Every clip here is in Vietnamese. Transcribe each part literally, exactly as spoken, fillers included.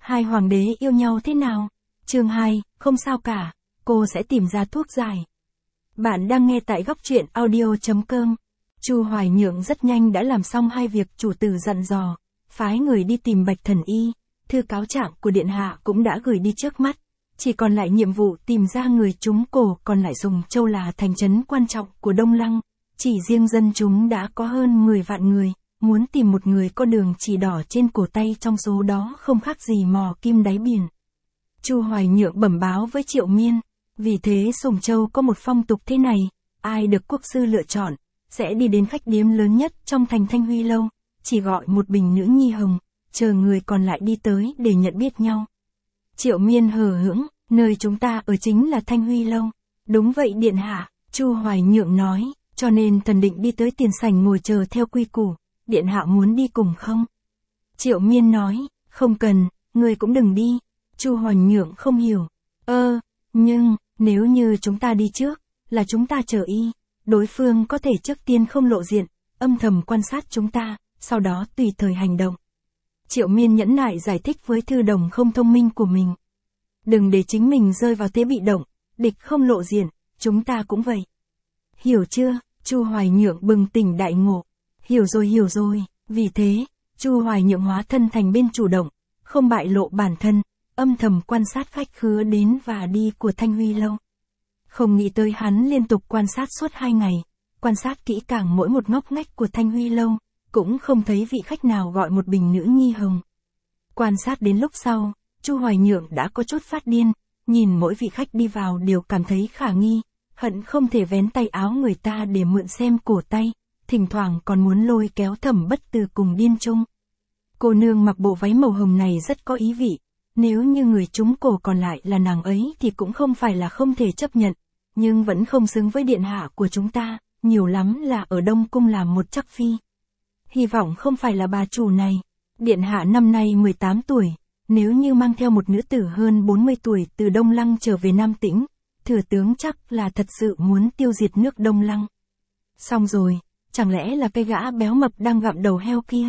Hai hoàng đế yêu nhau thế nào? Chương hai, không sao cả, cô sẽ tìm ra thuốc giải. Bạn đang nghe tại góc truyện audio chấm com. Chu Hoài Nhượng rất nhanh đã làm xong hai việc chủ tử dặn dò, phái người đi tìm Bạch Thần Y, thư cáo trạng của điện hạ cũng đã gửi đi trước mắt, chỉ còn lại nhiệm vụ tìm ra người trúng cổ, còn lại Dùng Châu là thành trấn quan trọng của Đông Lăng, chỉ riêng dân chúng đã có hơn mười vạn người, muốn tìm một người có đường chỉ đỏ trên cổ tay trong số đó không khác gì mò kim đáy biển. Chu Hoài Nhượng bẩm báo với Triệu Miên, vì thế Sùng Châu có một phong tục thế này, ai được quốc sư lựa chọn, sẽ đi đến khách điếm lớn nhất trong thành Thanh Huy Lâu, chỉ gọi một bình nữ nhi hồng, chờ người còn lại đi tới để nhận biết nhau. Triệu Miên hờ hững, nơi chúng ta ở chính là Thanh Huy Lâu. Đúng vậy điện hạ, Chu Hoài Nhượng nói, cho nên thần định đi tới tiền sảnh ngồi chờ theo quy củ, điện hạ muốn đi cùng không? Triệu Miên nói, không cần, người cũng đừng đi. Chu Hoài Nhượng không hiểu, ơ, nhưng, nếu như chúng ta đi trước, là chúng ta chờ y, đối phương có thể trước tiên không lộ diện, âm thầm quan sát chúng ta, sau đó tùy thời hành động. Triệu Miên nhẫn nại giải thích với thư đồng không thông minh của mình. Đừng để chính mình rơi vào thế bị động, địch không lộ diện, chúng ta cũng vậy. Hiểu chưa? Chu Hoài Nhượng bừng tỉnh đại ngộ. Hiểu rồi hiểu rồi, vì thế, Chu Hoài Nhượng hóa thân thành bên chủ động, không bại lộ bản thân, âm thầm quan sát khách khứa đến và đi của Thanh Huy Lâu. Không nghĩ tới hắn liên tục quan sát suốt hai ngày, quan sát kỹ càng mỗi một ngóc ngách của Thanh Huy Lâu, cũng không thấy vị khách nào gọi một bình nữ nhi hồng. Quan sát đến lúc sau, Chu Hoài Nhượng đã có chút phát điên, nhìn mỗi vị khách đi vào đều cảm thấy khả nghi, hận không thể vén tay áo người ta để mượn xem cổ tay, thỉnh thoảng còn muốn lôi kéo Thẩm Bất Từ cùng điên chung. Cô nương mặc bộ váy màu hồng này rất có ý vị, nếu như người trúng cổ còn lại là nàng ấy thì cũng không phải là không thể chấp nhận, nhưng vẫn không xứng với điện hạ của chúng ta, nhiều lắm là ở Đông Cung làm một chắc phi. Hy vọng không phải là bà chủ này. Điện hạ năm nay mười tám tuổi, nếu như mang theo một nữ tử hơn bốn mươi tuổi từ Đông Lăng trở về Nam Tĩnh, thừa tướng chắc là thật sự muốn tiêu diệt nước Đông Lăng. Xong rồi, chẳng lẽ là cái gã béo mập đang gặm đầu heo kia?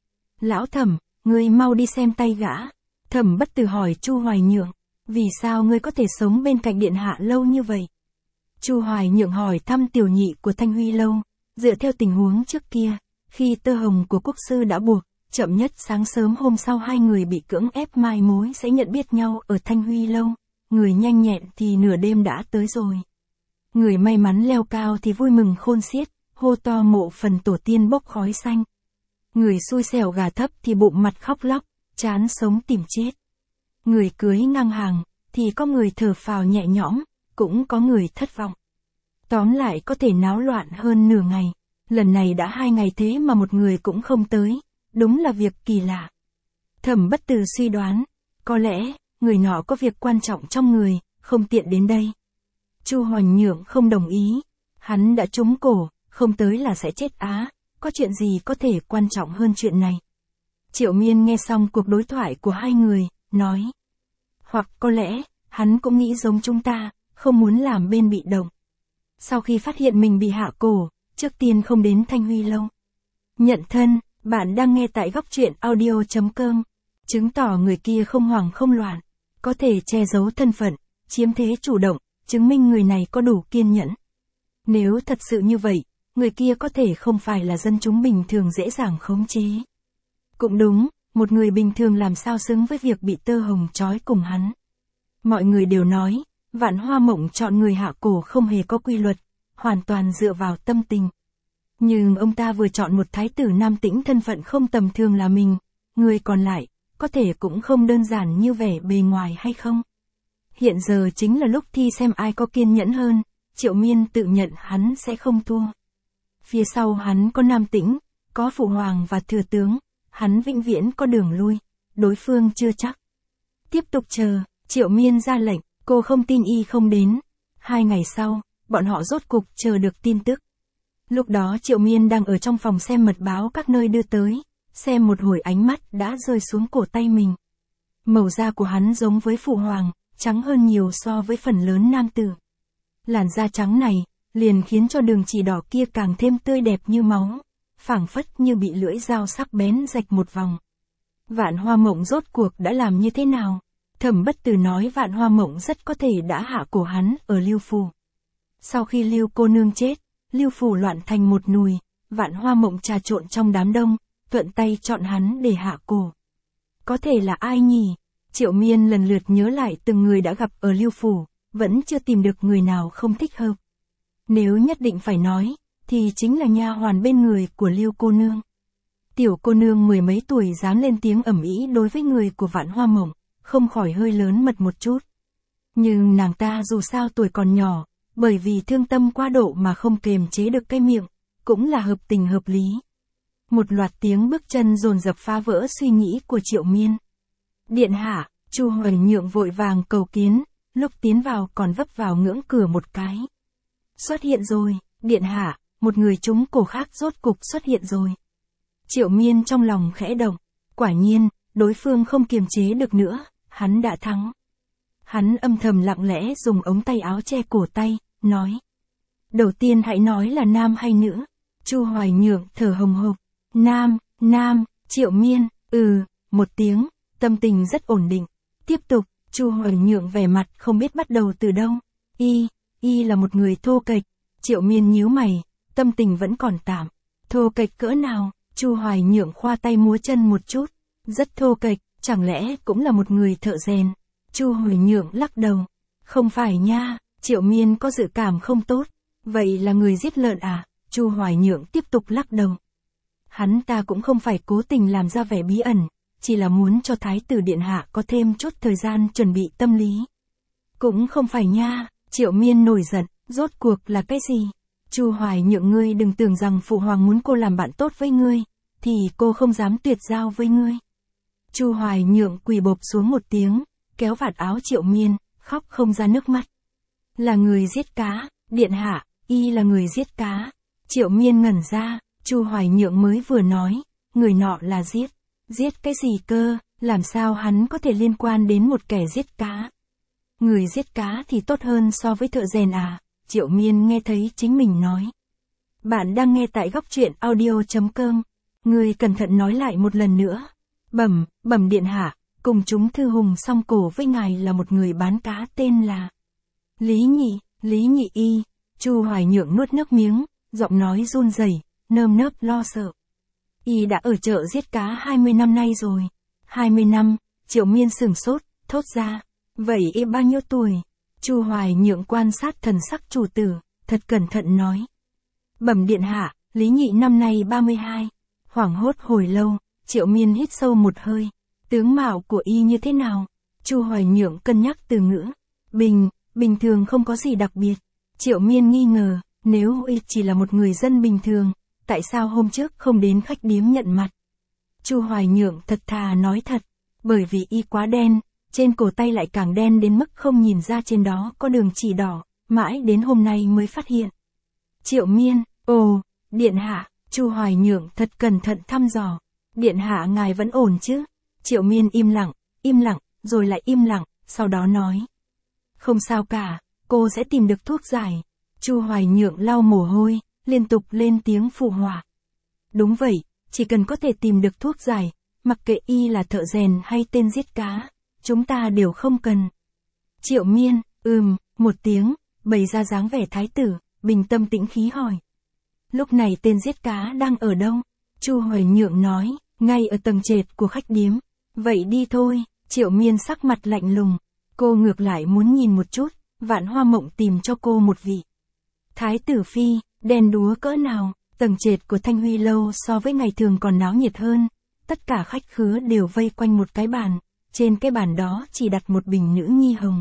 Lão Thẩm, ngươi mau đi xem tay gã. Thẩm Bất Từ hỏi Chu Hoài Nhượng, vì sao ngươi có thể sống bên cạnh điện hạ lâu như vậy? Chu Hoài Nhượng hỏi thăm tiểu nhị của Thanh Huy Lâu, dựa theo tình huống trước kia, khi tơ hồng của quốc sư đã buộc, chậm nhất sáng sớm hôm sau hai người bị cưỡng ép mai mối sẽ nhận biết nhau ở Thanh Huy Lâu, người nhanh nhẹn thì nửa đêm đã tới rồi. Người may mắn leo cao thì vui mừng khôn xiết, hô to mộ phần tổ tiên bốc khói xanh. Người xui xẻo gà thấp thì bụng mặt khóc lóc, chán sống tìm chết. Người cưới ngang hàng, thì có người thở phào nhẹ nhõm, cũng có người thất vọng. Tóm lại có thể náo loạn hơn nửa ngày, lần này đã hai ngày thế mà một người cũng không tới, đúng là việc kỳ lạ. Thẩm Bất Từ suy đoán, có lẽ, người nọ có việc quan trọng trong người, không tiện đến đây. Chu Hoài Nhượng không đồng ý, hắn đã trúng cổ, không tới là sẽ chết á, có chuyện gì có thể quan trọng hơn chuyện này. Triệu Miên nghe xong cuộc đối thoại của hai người, nói, hoặc có lẽ, hắn cũng nghĩ giống chúng ta, không muốn làm bên bị động. Sau khi phát hiện mình bị hạ cổ, trước tiên không đến Thanh Huy Lâu. Nhận thân, bạn đang nghe tại góc truyện audio chấm com, chứng tỏ người kia không hoảng không loạn, có thể che giấu thân phận, chiếm thế chủ động, chứng minh người này có đủ kiên nhẫn. Nếu thật sự như vậy, người kia có thể không phải là dân chúng bình thường dễ dàng khống chế. Cũng đúng, một người bình thường làm sao xứng với việc bị tơ hồng trói cùng hắn. Mọi người đều nói, Vạn Hoa Mộng chọn người hạ cổ không hề có quy luật, hoàn toàn dựa vào tâm tình. Nhưng ông ta vừa chọn một thái tử Nam Tĩnh thân phận không tầm thường là mình, người còn lại, có thể cũng không đơn giản như vẻ bề ngoài hay không? Hiện giờ chính là lúc thi xem ai có kiên nhẫn hơn, Triệu Miên tự nhận hắn sẽ không thua. Phía sau hắn có Nam Tĩnh, có Phụ Hoàng và Thừa Tướng, hắn vĩnh viễn có đường lui, đối phương chưa chắc. Tiếp tục chờ, Triệu Miên ra lệnh, cô không tin y không đến. Hai ngày sau, bọn họ rốt cục chờ được tin tức. Lúc đó Triệu Miên đang ở trong phòng xem mật báo các nơi đưa tới, xem một hồi ánh mắt đã rơi xuống cổ tay mình. Màu da của hắn giống với Phụ Hoàng, trắng hơn nhiều so với phần lớn nam tử. Làn da trắng này, liền khiến cho đường chỉ đỏ kia càng thêm tươi đẹp như máu, phảng phất như bị lưỡi dao sắc bén rạch một vòng. Vạn Hoa Mộng rốt cuộc đã làm như thế nào? Thẩm Bất Từ nói Vạn Hoa Mộng rất có thể đã hạ cổ hắn ở Lưu Phủ. Sau khi Lưu cô nương chết, Lưu Phủ loạn thành một nùi, Vạn Hoa Mộng trà trộn trong đám đông, thuận tay chọn hắn để hạ cổ. Có thể là ai nhỉ? Triệu Miên lần lượt nhớ lại từng người đã gặp ở Lưu Phủ, vẫn chưa tìm được người nào không thích hợp. Nếu nhất định phải nói, thì chính là nha hoàn bên người của Lưu cô nương. Tiểu cô nương mười mấy tuổi dám lên tiếng ầm ĩ đối với người của Vạn Hoa Mộng, không khỏi hơi lớn mật một chút. Nhưng nàng ta dù sao tuổi còn nhỏ, bởi vì thương tâm quá độ mà không kềm chế được cái miệng, cũng là hợp tình hợp lý. Một loạt tiếng bước chân dồn dập phá vỡ suy nghĩ của Triệu Miên. Điện hạ, Chu Hoành Nhượng vội vàng cầu kiến, lúc tiến vào còn vấp vào ngưỡng cửa một cái. Xuất hiện rồi, điện hạ, một người trúng cổ khác rốt cục xuất hiện rồi. Triệu Miên trong lòng khẽ động, quả nhiên, đối phương không kiềm chế được nữa, hắn đã thắng. Hắn âm thầm lặng lẽ dùng ống tay áo che cổ tay, nói. Đầu tiên hãy nói là nam hay nữ. Chu Hoài Nhượng thở hồng hộc. Nam, nam, Triệu Miên, ừ, một tiếng, tâm tình rất ổn định. Tiếp tục, Chu Hoài Nhượng vẻ mặt không biết bắt đầu từ đâu. Y, y là một người thô kệch. Triệu Miên nhíu mày, tâm tình vẫn còn tạm. Thô kệch cỡ nào? Chu Hoài Nhượng khoa tay múa chân một chút. Rất thô kệch, chẳng lẽ cũng là một người thợ rèn? Chu Hoài Nhượng lắc đầu. Không phải nha, Triệu Miên có dự cảm không tốt. Vậy là người giết lợn à? Chu Hoài Nhượng tiếp tục lắc đầu. Hắn ta cũng không phải cố tình làm ra vẻ bí ẩn, chỉ là muốn cho Thái tử điện hạ có thêm chút thời gian chuẩn bị tâm lý. Cũng không phải nha, Triệu Miên nổi giận, rốt cuộc là cái gì? Chu Hoài Nhượng, ngươi đừng tưởng rằng phụ hoàng muốn cô làm bạn tốt với ngươi, thì cô không dám tuyệt giao với ngươi. Chu Hoài Nhượng quỳ bộp xuống một tiếng, kéo vạt áo Triệu Miên, khóc không ra nước mắt. Là người giết cá, điện hạ, y là người giết cá. Triệu Miên ngẩn ra, Chu Hoài Nhượng mới vừa nói, người nọ là giết. Giết cái gì cơ, làm sao hắn có thể liên quan đến một kẻ giết cá? Người giết cá thì tốt hơn so với thợ rèn à? Triệu Miên nghe thấy chính mình nói. Bạn đang nghe tại góc truyện audio chấm com. Người cẩn thận nói lại một lần nữa. Bẩm, bẩm điện hạ, cùng chúng thư hùng song cổ với ngài là một người bán cá tên là Lý Nhị, Lý Nhị y. Chu Hoài Nhượng nuốt nước miếng, giọng nói run rẩy, nơm nớp lo sợ. Y đã ở chợ giết cá hai mươi năm nay rồi. hai mươi năm, Triệu Miên sửng sốt, thốt ra. Vậy y bao nhiêu tuổi? Chu Hoài Nhượng quan sát thần sắc chủ tử, thật cẩn thận nói. Bẩm điện hạ, Lý Nhị năm nay ba mươi hai. Hoảng hốt hồi lâu, Triệu Miên hít sâu một hơi. Tướng mạo của y như thế nào? Chu Hoài Nhượng cân nhắc từ ngữ. Bình, bình thường không có gì đặc biệt. Triệu Miên nghi ngờ, nếu y chỉ là một người dân bình thường, tại sao hôm trước không đến khách điếm nhận mặt? Chu Hoài Nhượng thật thà nói thật, bởi vì y quá đen, trên cổ tay lại càng đen đến mức không nhìn ra trên đó có đường chỉ đỏ, mãi đến hôm nay mới phát hiện. Triệu Miên, ồ, điện hạ, Chu Hoài Nhượng thật cẩn thận thăm dò. Điện hạ ngài vẫn ổn chứ? Triệu Miên im lặng, im lặng, rồi lại im lặng, sau đó nói. Không sao cả, cô sẽ tìm được thuốc giải. Chu Hoài Nhượng lau mồ hôi, liên tục lên tiếng phụ họa. Đúng vậy, chỉ cần có thể tìm được thuốc giải, mặc kệ y là thợ rèn hay tên giết cá, chúng ta đều không cần. Triệu Miên, ừm, một tiếng, bày ra dáng vẻ thái tử, bình tâm tĩnh khí hỏi. Lúc này tên giết cá đang ở đâu? Chu Hoài Nhượng nói, ngay ở tầng trệt của khách điếm. Vậy đi thôi. Triệu Miên sắc mặt lạnh lùng. Cô ngược lại muốn nhìn một chút, Vạn Hoa Mộng tìm cho cô một vị thái tử phi, đèn đúa cỡ nào. Tầng trệt của Thanh Huy lâu so với ngày thường còn náo nhiệt hơn. Tất cả khách khứa đều vây quanh một cái bàn, trên cái bàn đó chỉ đặt một bình nữ nhi hồng.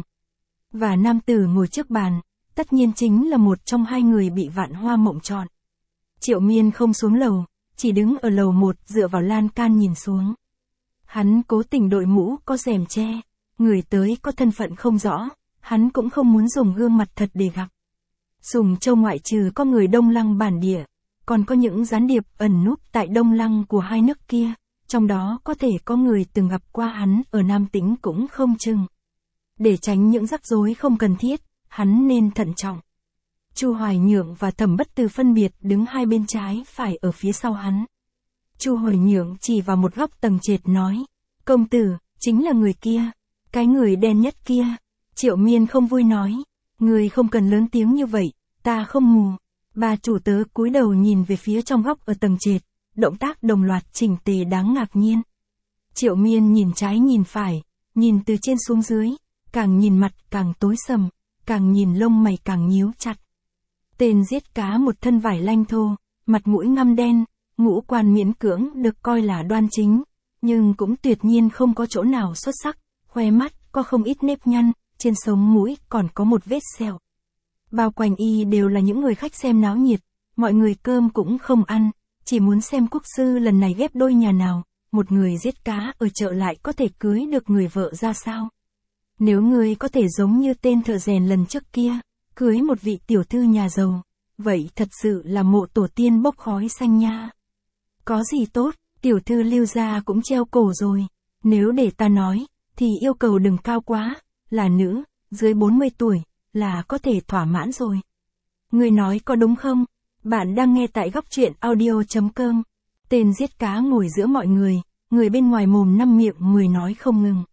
Và nam tử ngồi trước bàn, tất nhiên chính là một trong hai người bị Vạn Hoa Mộng chọn. Triệu Miên không xuống lầu, chỉ đứng ở lầu một dựa vào lan can nhìn xuống. Hắn cố tình đội mũ có rèm che, người tới có thân phận không rõ, hắn cũng không muốn dùng gương mặt thật để gặp. Sùng Châu ngoại trừ có người Đông Lăng bản địa, còn có những gián điệp ẩn núp tại Đông Lăng của hai nước kia, trong đó có thể có người từng gặp qua hắn ở Nam Tĩnh cũng không chừng. Để tránh những rắc rối không cần thiết, hắn nên thận trọng. Chu Hoài Nhượng và Thẩm Bất Từ phân biệt đứng hai bên trái phải ở phía sau hắn. Chu Hoài Nhượng chỉ vào một góc tầng trệt nói, Công tử, chính là người kia. Cái người đen nhất kia. Triệu Miên không vui nói. Người không cần lớn tiếng như vậy, ta không mù. Bà chủ tớ cúi đầu nhìn về phía trong góc ở tầng trệt, động tác đồng loạt chỉnh tề đáng ngạc nhiên. Triệu Miên nhìn trái nhìn phải, nhìn từ trên xuống dưới, càng nhìn mặt càng tối sầm, càng nhìn lông mày càng nhíu chặt. Tên giết cá một thân vải lanh thô, mặt mũi ngăm đen, ngũ quan miễn cưỡng được coi là đoan chính, nhưng cũng tuyệt nhiên không có chỗ nào xuất sắc, khoe mắt có không ít nếp nhăn, trên sống mũi còn có một vết sẹo. Bao quanh y đều là những người khách xem náo nhiệt, mọi người cơm cũng không ăn, chỉ muốn xem quốc sư lần này ghép đôi nhà nào, một người giết cá ở chợ lại có thể cưới được người vợ ra sao. Nếu người có thể giống như tên thợ rèn lần trước kia, cưới một vị tiểu thư nhà giàu, vậy thật sự là mộ tổ tiên bốc khói xanh nha. Có gì tốt, tiểu thư Lưu gia cũng treo cổ rồi, nếu để ta nói, thì yêu cầu đừng cao quá, là nữ, dưới bốn mươi tuổi, là có thể thỏa mãn rồi. Người nói có đúng không? Bạn đang nghe tại góc truyện audio.com. Tên giết cá ngồi giữa mọi người, người bên ngoài mồm năm miệng mười nói không ngừng.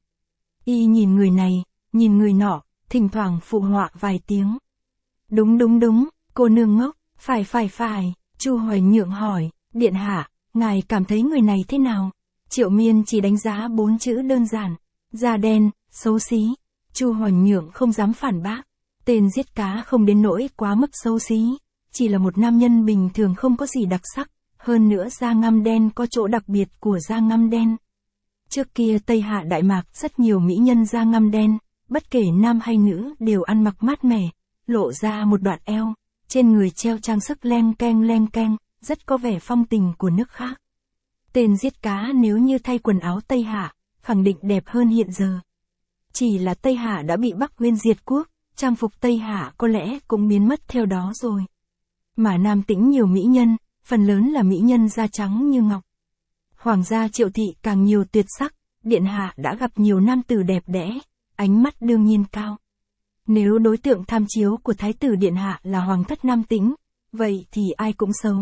Y nhìn người này, nhìn người nọ, thỉnh thoảng phụ họa vài tiếng. Đúng đúng đúng, cô nương ngốc, phải phải phải, Chu Hoài Nhượng hỏi, điện hạ, ngài cảm thấy người này thế nào? Triệu Miên chỉ đánh giá bốn chữ đơn giản, da đen, xấu xí. Chu Hoài Nhượng không dám phản bác, tên giết cá không đến nỗi quá mức xấu xí, chỉ là một nam nhân bình thường không có gì đặc sắc, hơn nữa da ngăm đen có chỗ đặc biệt của da ngăm đen. Trước kia Tây Hạ Đại Mạc rất nhiều mỹ nhân da ngăm đen, bất kể nam hay nữ đều ăn mặc mát mẻ, lộ ra một đoạn eo, trên người treo trang sức leng keng leng keng, rất có vẻ phong tình của nước khác. Tên giết cá nếu như thay quần áo Tây Hạ, khẳng định đẹp hơn hiện giờ. Chỉ là Tây Hạ đã bị Bắc Nguyên diệt quốc, trang phục Tây Hạ có lẽ cũng biến mất theo đó rồi. Mà Nam Tĩnh nhiều mỹ nhân, phần lớn là mỹ nhân da trắng như ngọc. Hoàng gia Triệu thị càng nhiều tuyệt sắc, điện hạ đã gặp nhiều nam tử đẹp đẽ, ánh mắt đương nhiên cao. Nếu đối tượng tham chiếu của thái tử điện hạ là hoàng thất Nam Tĩnh, vậy thì ai cũng xấu.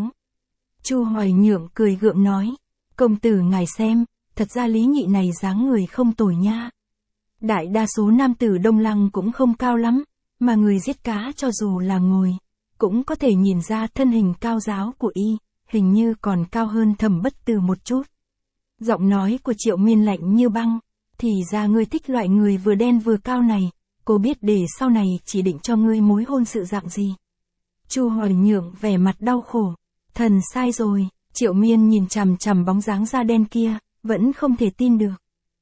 Chu Hoài Nhượng cười gượng nói, công tử ngài xem, thật ra Lý Nhị này dáng người không tồi nha. Đại đa số nam tử Đông Lăng cũng không cao lắm, mà người giết cá cho dù là ngồi, cũng có thể nhìn ra thân hình cao ráo của y, hình như còn cao hơn Thẩm Bất Từ một chút. Giọng nói của Triệu Miên lạnh như băng, thì ra ngươi thích loại người vừa đen vừa cao này, cô biết để sau này chỉ định cho ngươi mối hôn sự dạng gì. Chu Hoài Nhượng vẻ mặt đau khổ, thần sai rồi. Triệu Miên nhìn chằm chằm bóng dáng da đen kia, vẫn không thể tin được.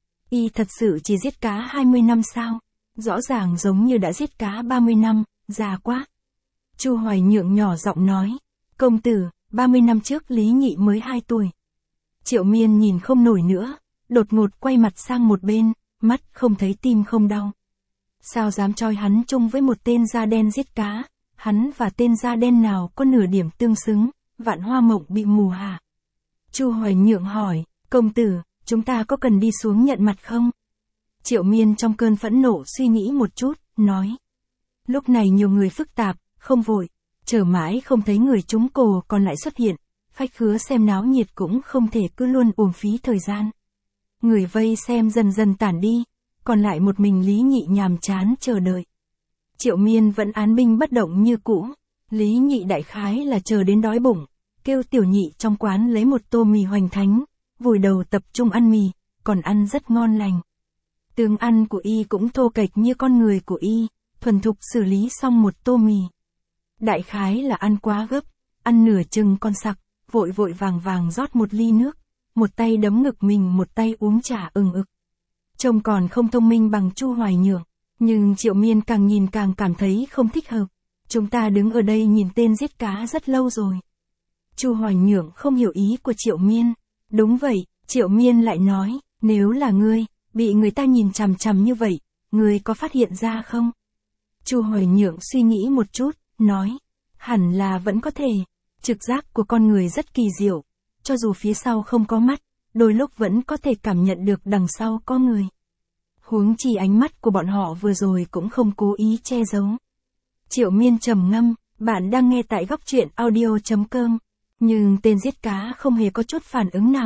Y thật sự chỉ giết cá hai mươi năm sao? Rõ ràng giống như đã giết cá ba mươi năm, già quá. Chu Hoài Nhượng nhỏ giọng nói, công tử, ba mươi năm trước Lý Nhị mới hai tuổi. Triệu Miên nhìn không nổi nữa, đột ngột quay mặt sang một bên, mắt không thấy tim không đau. Sao dám choi hắn chung với một tên da đen giết cá, hắn và tên da đen nào có nửa điểm tương xứng, Vạn Hoa Mộng bị mù hả? Chu Hoài Nhượng hỏi, công tử, chúng ta có cần đi xuống nhận mặt không? Triệu Miên trong cơn phẫn nộ suy nghĩ một chút, nói. Lúc này nhiều người phức tạp, không vội, chờ mãi không thấy người trúng cổ còn lại xuất hiện, khách khứa xem náo nhiệt cũng không thể cứ luôn uổng phí thời gian. Người vây xem dần dần tản đi, còn lại một mình Lý Nhị nhàm chán chờ đợi. Triệu Miên vẫn án binh bất động như cũ, Lý Nhị đại khái là chờ đến đói bụng, kêu tiểu nhị trong quán lấy một tô mì hoành thánh, vùi đầu tập trung ăn mì, còn ăn rất ngon lành. Tướng ăn của y cũng thô kệch như con người của y, thuần thục xử lý xong một tô mì. Đại khái là ăn quá gấp, ăn nửa chừng con sặc, vội vội vàng vàng rót một ly nước, một tay đấm ngực mình một tay uống trà ừng ực. Trông còn không thông minh bằng Chu Hoài Nhượng, nhưng Triệu Miên càng nhìn càng cảm thấy không thích hợp. Chúng ta đứng ở đây nhìn tên giết cá rất lâu rồi. Chu Hoài Nhượng không hiểu ý của Triệu Miên. Đúng vậy, Triệu Miên lại nói, nếu là ngươi, bị người ta nhìn chằm chằm như vậy, ngươi có phát hiện ra không? Chu Hoài Nhượng suy nghĩ một chút, nói, hẳn là vẫn có thể. Trực giác của con người rất kỳ diệu, cho dù phía sau không có mắt, đôi lúc vẫn có thể cảm nhận được đằng sau có người. Huống chi ánh mắt của bọn họ vừa rồi cũng không cố ý che giấu. Triệu Miên trầm ngâm, bạn đang nghe tại góc truyện audio.com, nhưng tên giết cá không hề có chút phản ứng nào,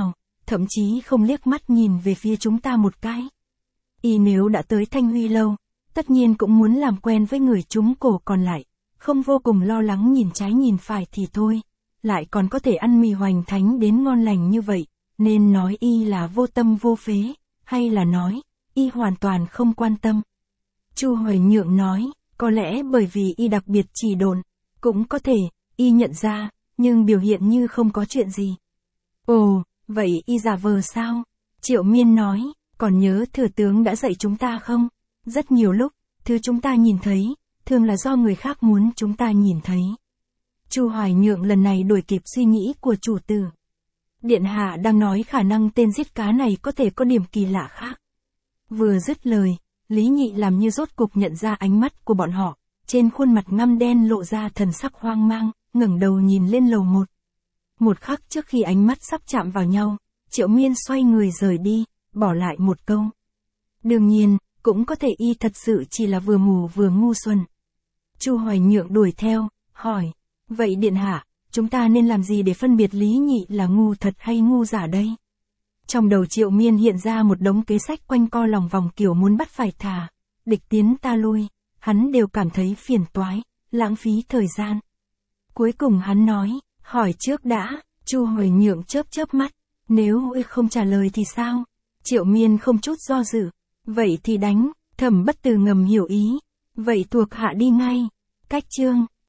thậm chí không liếc mắt nhìn về phía chúng ta một cái. Y nếu đã tới Thanh Huy lâu, tất nhiên cũng muốn làm quen với người chúng cổ còn lại, không vô cùng lo lắng nhìn trái nhìn phải thì thôi, lại còn có thể ăn mì hoành thánh đến ngon lành như vậy, nên nói y là vô tâm vô phế, hay là nói, y hoàn toàn không quan tâm. Chu Hoài Nhượng nói, có lẽ bởi vì y đặc biệt chỉ độn, cũng có thể, y nhận ra, nhưng biểu hiện như không có chuyện gì. Ồ, vậy y giả vờ sao? Triệu Miên nói, còn nhớ thừa tướng đã dạy chúng ta không? Rất nhiều lúc, thứ chúng ta nhìn thấy, thường là do người khác muốn chúng ta nhìn thấy. Chu Hoài Nhượng lần này đuổi kịp suy nghĩ của chủ tử. Điện hạ đang nói khả năng tên giết cá này có thể có điểm kỳ lạ khác. Vừa dứt lời, Lý Nhị làm như rốt cục nhận ra ánh mắt của bọn họ, trên khuôn mặt ngăm đen lộ ra thần sắc hoang mang, ngẩng đầu nhìn lên lầu một. Một khắc trước khi ánh mắt sắp chạm vào nhau, Triệu Miên xoay người rời đi, bỏ lại một câu. Đương nhiên, cũng có thể y thật sự chỉ là vừa mù vừa ngu xuẩn. Chu Hoài Nhượng đuổi theo, hỏi, vậy điện hạ, chúng ta nên làm gì để phân biệt Lý Nhị là ngu thật hay ngu giả đây? Trong đầu Triệu Miên hiện ra một đống kế sách quanh co lòng vòng kiểu muốn bắt phải thả, địch tiến ta lui, hắn đều cảm thấy phiền toái, lãng phí thời gian. Cuối cùng hắn nói, hỏi trước đã. Chu Hoài Nhượng chớp chớp mắt, nếu y không trả lời thì sao? Triệu Miên không chút do dự, vậy thì đánh. Thẩm Bất Từ ngầm hiểu ý, vậy thuộc hạ đi ngay. Cách chương